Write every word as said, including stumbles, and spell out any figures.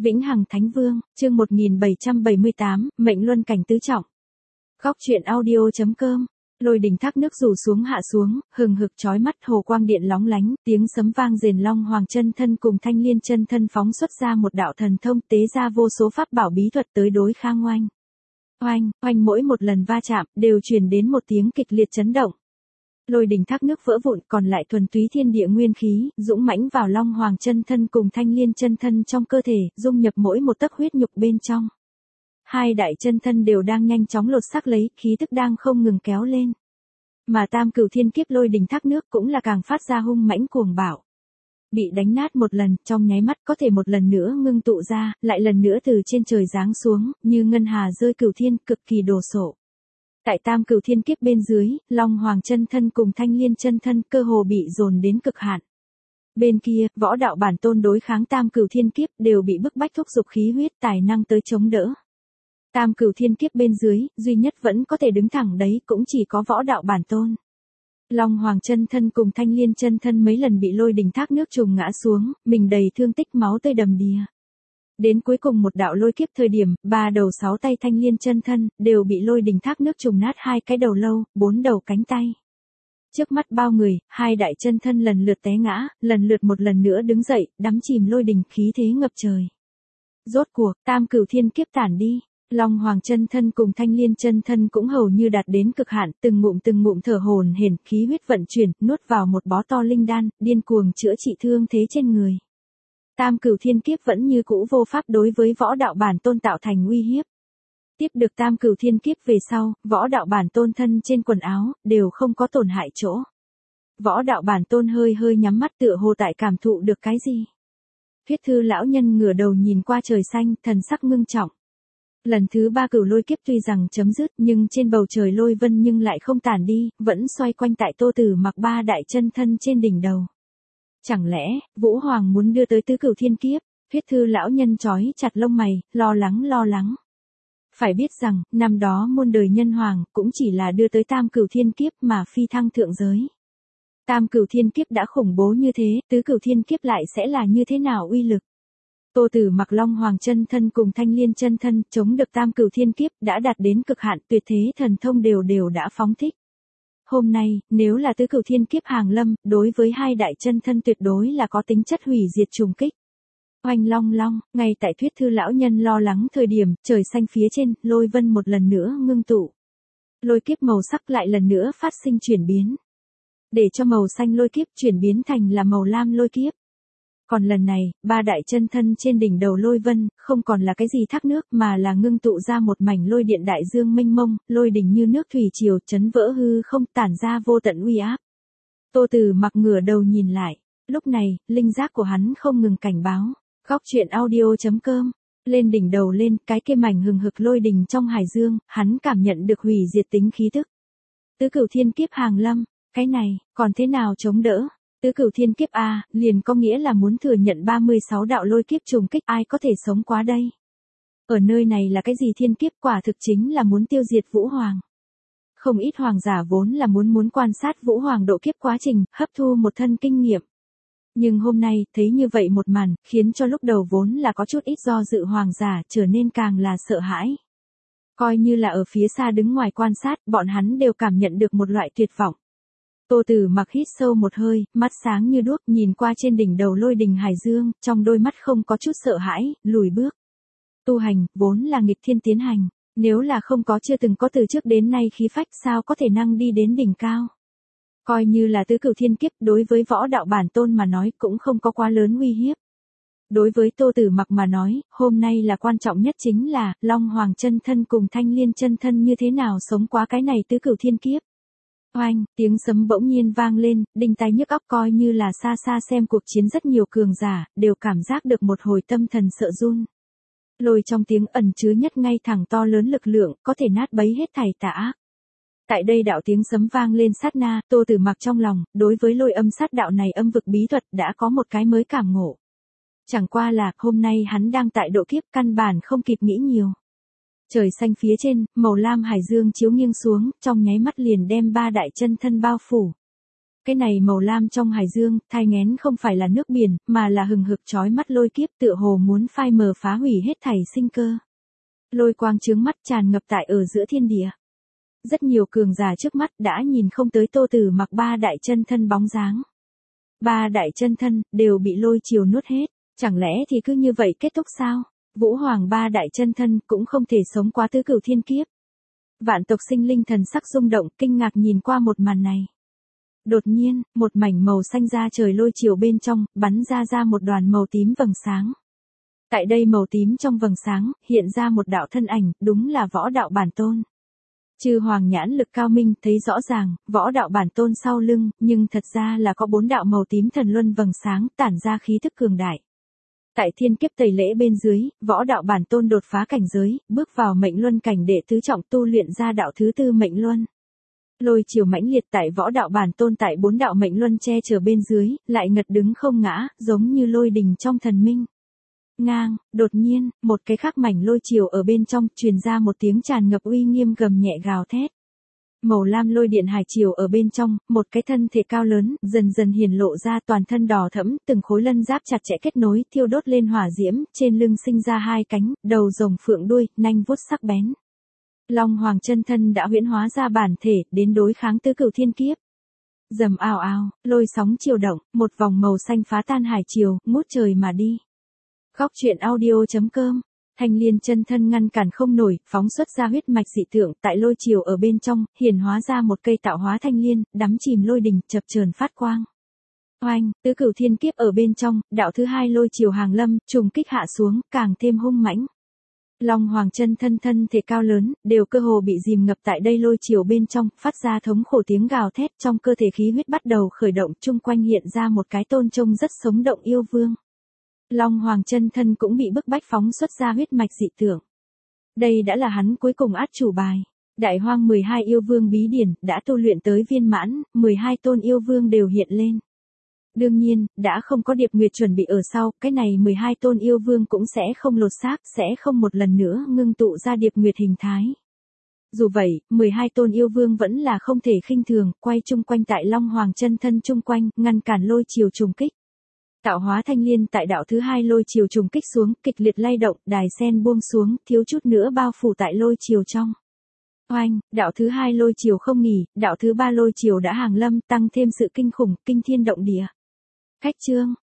Vĩnh Hằng Thánh Vương, chương một nghìn bảy trăm bảy mươi tám, mệnh luân cảnh tứ trọng. Góc truyện audio.com. Lôi đỉnh thác nước rủ xuống hạ xuống, hừng hực chói mắt, hồ quang điện lóng lánh, tiếng sấm vang rền, Long Hoàng chân thân cùng Thanh Liên chân thân phóng xuất ra một đạo thần thông, tế ra vô số pháp bảo bí thuật tới đối kháng oanh. Oanh, oanh, mỗi một lần va chạm đều truyền đến một tiếng kịch liệt chấn động. Lôi đỉnh thác nước vỡ vụn, còn lại thuần túy thiên địa nguyên khí, dũng mãnh vào Long Hoàng chân thân cùng Thanh Liên chân thân trong cơ thể, dung nhập mỗi một tấc huyết nhục bên trong. Hai đại chân thân đều đang nhanh chóng lột xác lấy, khí tức đang không ngừng kéo lên. Mà tam cửu thiên kiếp lôi đỉnh thác nước cũng là càng phát ra hung mãnh cuồng bạo. Bị đánh nát một lần, trong nháy mắt có thể một lần nữa ngưng tụ ra, lại lần nữa từ trên trời giáng xuống, như ngân hà rơi cửu thiên, cực kỳ đồ sộ. Tại tam cửu thiên kiếp bên dưới, Long Hoàng chân thân cùng Thanh Liên chân thân cơ hồ bị dồn đến cực hạn. Bên kia, võ đạo bản tôn đối kháng tam cửu thiên kiếp đều bị bức bách thúc giục khí huyết tài năng tới chống đỡ. Tam cửu thiên kiếp bên dưới, duy nhất vẫn có thể đứng thẳng đấy cũng chỉ có võ đạo bản tôn. Long Hoàng chân thân cùng Thanh Liên chân thân mấy lần bị lôi đỉnh thác nước trùng ngã xuống, mình đầy thương tích, máu tươi đầm đìa. Đến cuối cùng một đạo lôi kiếp thời điểm, ba đầu sáu tay Thanh Liên chân thân đều bị lôi đỉnh thác nước trùng nát hai cái đầu lâu, bốn đầu cánh tay. Trước mắt bao người, hai đại chân thân lần lượt té ngã, lần lượt một lần nữa đứng dậy, đắm chìm lôi đỉnh khí thế ngập trời. Rốt cuộc, tam cửu thiên kiếp tản đi. Long Hoàng chân thân cùng Thanh Liên chân thân cũng hầu như đạt đến cực hạn, từng ngụm từng ngụm thở hổn hển, khí huyết vận chuyển, nuốt vào một bó to linh đan, điên cuồng chữa trị thương thế trên người. Tam cửu thiên kiếp vẫn như cũ vô pháp đối với võ đạo bản tôn tạo thành uy hiếp. Tiếp được tam cửu thiên kiếp về sau, võ đạo bản tôn thân trên quần áo đều không có tổn hại chỗ. Võ đạo bản tôn hơi hơi nhắm mắt, tựa hồ tại cảm thụ được cái gì. Huyết thư lão nhân ngửa đầu nhìn qua trời xanh, thần sắc ngưng trọng. Lần thứ ba cửu lôi kiếp tuy rằng chấm dứt, nhưng trên bầu trời lôi vân nhưng lại không tản đi, vẫn xoay quanh tại Tô Tử Mặc ba đại chân thân trên đỉnh đầu. Chẳng lẽ, Vũ Hoàng muốn đưa tới tứ cửu thiên kiếp? Huyết thư lão nhân chói chặt lông mày, lo lắng lo lắng. Phải biết rằng, năm đó muôn đời nhân hoàng, cũng chỉ là đưa tới tam cửu thiên kiếp mà phi thăng thượng giới. Tam cửu thiên kiếp đã khủng bố như thế, tứ cửu thiên kiếp lại sẽ là như thế nào uy lực? Tô Tử Mặc Long Hoàng chân thân cùng Thanh Liên chân thân chống được tam cửu thiên kiếp đã đạt đến cực hạn, tuyệt thế thần thông đều đều đã phóng thích. Hôm nay, nếu là tứ cửu thiên kiếp hàng lâm, đối với hai đại chân thân tuyệt đối là có tính chất hủy diệt trùng kích. Oanh long long, ngay tại Thuyết thư lão nhân lo lắng thời điểm, trời xanh phía trên, lôi vân một lần nữa ngưng tụ. Lôi kiếp màu sắc lại lần nữa phát sinh chuyển biến. Để cho màu xanh lôi kiếp chuyển biến thành là màu lam lôi kiếp. Còn lần này, ba đại chân thân trên đỉnh đầu lôi vân, không còn là cái gì thác nước mà là ngưng tụ ra một mảnh lôi điện đại dương mênh mông, lôi đỉnh như nước thủy triều chấn vỡ hư không, tản ra vô tận uy áp. Tô Tử Mặc ngửa đầu nhìn lại, lúc này, linh giác của hắn không ngừng cảnh báo. Góc truyện audio.com. Lên đỉnh đầu lên, cái kia mảnh hừng hực lôi đỉnh trong hải dương, hắn cảm nhận được hủy diệt tính khí tức. Tứ cửu thiên kiếp hàng lâm, cái này, còn thế nào chống đỡ? Tứ cửu thiên kiếp a, liền có nghĩa là muốn thừa nhận ba mươi sáu đạo lôi kiếp trùng kích, ai có thể sống qua đây? Ở nơi này là cái gì thiên kiếp, quả thực chính là muốn tiêu diệt Vũ Hoàng. Không ít hoàng giả vốn là muốn muốn quan sát Vũ Hoàng độ kiếp quá trình, hấp thu một thân kinh nghiệm. Nhưng hôm nay, thấy như vậy một màn, khiến cho lúc đầu vốn là có chút ít do dự hoàng giả trở nên càng là sợ hãi. Coi như là ở phía xa đứng ngoài quan sát, bọn hắn đều cảm nhận được một loại tuyệt vọng. Tô Tử Mặc hít sâu một hơi, mắt sáng như đuốc, nhìn qua trên đỉnh đầu lôi đỉnh hải dương, trong đôi mắt không có chút sợ hãi, lùi bước. Tu hành, vốn là nghịch thiên tiến hành, nếu là không có chưa từng có từ trước đến nay khí phách, sao có thể năng đi đến đỉnh cao. Coi như là tứ cửu thiên kiếp, đối với võ đạo bản tôn mà nói cũng không có quá lớn uy hiếp. Đối với Tô Tử Mặc mà nói, hôm nay là quan trọng nhất chính là, Long Hoàng chân thân cùng Thanh Liên chân thân như thế nào sống qua cái này tứ cửu thiên kiếp. Oanh, tiếng sấm bỗng nhiên vang lên, đinh tai nhức óc, coi như là xa xa xem cuộc chiến rất nhiều cường giả, đều cảm giác được một hồi tâm thần sợ run. Lôi trong tiếng ẩn chứa nhất ngay thẳng to lớn lực lượng, có thể nát bấy hết thảy tà ác. Tại đây đạo tiếng sấm vang lên sát na, Tô Tử Mặc trong lòng, đối với lôi âm sát đạo này âm vực bí thuật đã có một cái mới cảm ngộ. Chẳng qua là, hôm nay hắn đang tại độ kiếp, căn bản không kịp nghĩ nhiều. Trời xanh phía trên, màu lam hải dương chiếu nghiêng xuống, trong nháy mắt liền đem ba đại chân thân bao phủ. Cái này màu lam trong hải dương, thai nghén không phải là nước biển, mà là hừng hực chói mắt lôi kiếp tựa hồ muốn phai mờ phá hủy hết thảy sinh cơ. Lôi quang chướng mắt tràn ngập tại ở giữa thiên địa. Rất nhiều cường giả trước mắt đã nhìn không tới Tô Tử Mặc ba đại chân thân bóng dáng. Ba đại chân thân, đều bị lôi triều nuốt hết, chẳng lẽ thì cứ như vậy kết thúc sao? Vũ Hoàng ba đại chân thân cũng không thể sống qua tứ cửu thiên kiếp. Vạn tộc sinh linh thần sắc rung động kinh ngạc nhìn qua một màn này. Đột nhiên, một mảnh màu xanh ra trời lôi triều bên trong, bắn ra ra một đoàn màu tím vầng sáng. Tại đây màu tím trong vầng sáng, hiện ra một đạo thân ảnh, đúng là võ đạo bản tôn. Chư hoàng nhãn lực cao minh, thấy rõ ràng, võ đạo bản tôn sau lưng, nhưng thật ra là có bốn đạo màu tím thần luân vầng sáng, tản ra khí thức cường đại. Tại thiên kiếp tẩy lễ bên dưới, võ đạo bản tôn đột phá cảnh giới, bước vào mệnh luân cảnh để tứ trọng tu luyện ra đạo thứ tư mệnh luân. Lôi chiều mãnh liệt tại võ đạo bản tôn tại bốn đạo mệnh luân che chở bên dưới, lại ngật đứng không ngã, giống như lôi đình trong thần minh. Ngang, đột nhiên, một cái khắc mảnh lôi chiều ở bên trong, truyền ra một tiếng tràn ngập uy nghiêm gầm nhẹ gào thét. Màu lam lôi điện hải chiều ở bên trong, một cái thân thể cao lớn, dần dần hiển lộ ra toàn thân đỏ thẫm, từng khối lân giáp chặt chẽ kết nối, thiêu đốt lên hỏa diễm, trên lưng sinh ra hai cánh, đầu rồng phượng đuôi, nanh vuốt sắc bén. Long Hoàng chân thân đã huyễn hóa ra bản thể, đến đối kháng tứ cửu thiên kiếp. Rầm ào ào, lôi sóng chiều động, một vòng màu xanh phá tan hải chiều, ngút trời mà đi. Góc truyện audio chấm com. Thanh Liên chân thân ngăn cản không nổi, phóng xuất ra huyết mạch dị tượng, tại lôi chiều ở bên trong, hiển hóa ra một cây tạo hóa thanh liên, đắm chìm lôi đỉnh, chập chờn phát quang. Oanh, tứ cửu thiên kiếp ở bên trong, đạo thứ hai lôi chiều hàng lâm, trùng kích hạ xuống, càng thêm hung mãnh. Long Hoàng chân thân thân thể cao lớn, đều cơ hồ bị dìm ngập tại đây lôi chiều bên trong, phát ra thống khổ tiếng gào thét, trong cơ thể khí huyết bắt đầu khởi động, chung quanh hiện ra một cái tôn trông rất sống động yêu vương. Long Hoàng chân thân cũng bị bức bách phóng xuất ra huyết mạch dị tượng. Đây đã là hắn cuối cùng át chủ bài. Đại Hoang mười hai yêu vương bí điển đã tu luyện tới viên mãn, mười hai tôn yêu vương đều hiện lên. Đương nhiên, đã không có Điệp Nguyệt chuẩn bị ở sau, cái này mười hai tôn yêu vương cũng sẽ không lột xác, sẽ không một lần nữa ngưng tụ ra Điệp Nguyệt hình thái. Dù vậy, mười hai tôn yêu vương vẫn là không thể khinh thường, quay chung quanh tại Long Hoàng chân thân chung quanh, ngăn cản lôi chiều trùng kích. Tạo hóa thanh liên tại đạo thứ hai lôi chiều trùng kích xuống, kịch liệt lay động, đài sen buông xuống, thiếu chút nữa bao phủ tại lôi chiều trong. Oanh, đạo thứ hai lôi chiều không nghỉ, đạo thứ ba lôi chiều đã hàng lâm, tăng thêm sự kinh khủng, kinh thiên động địa. Khách chương,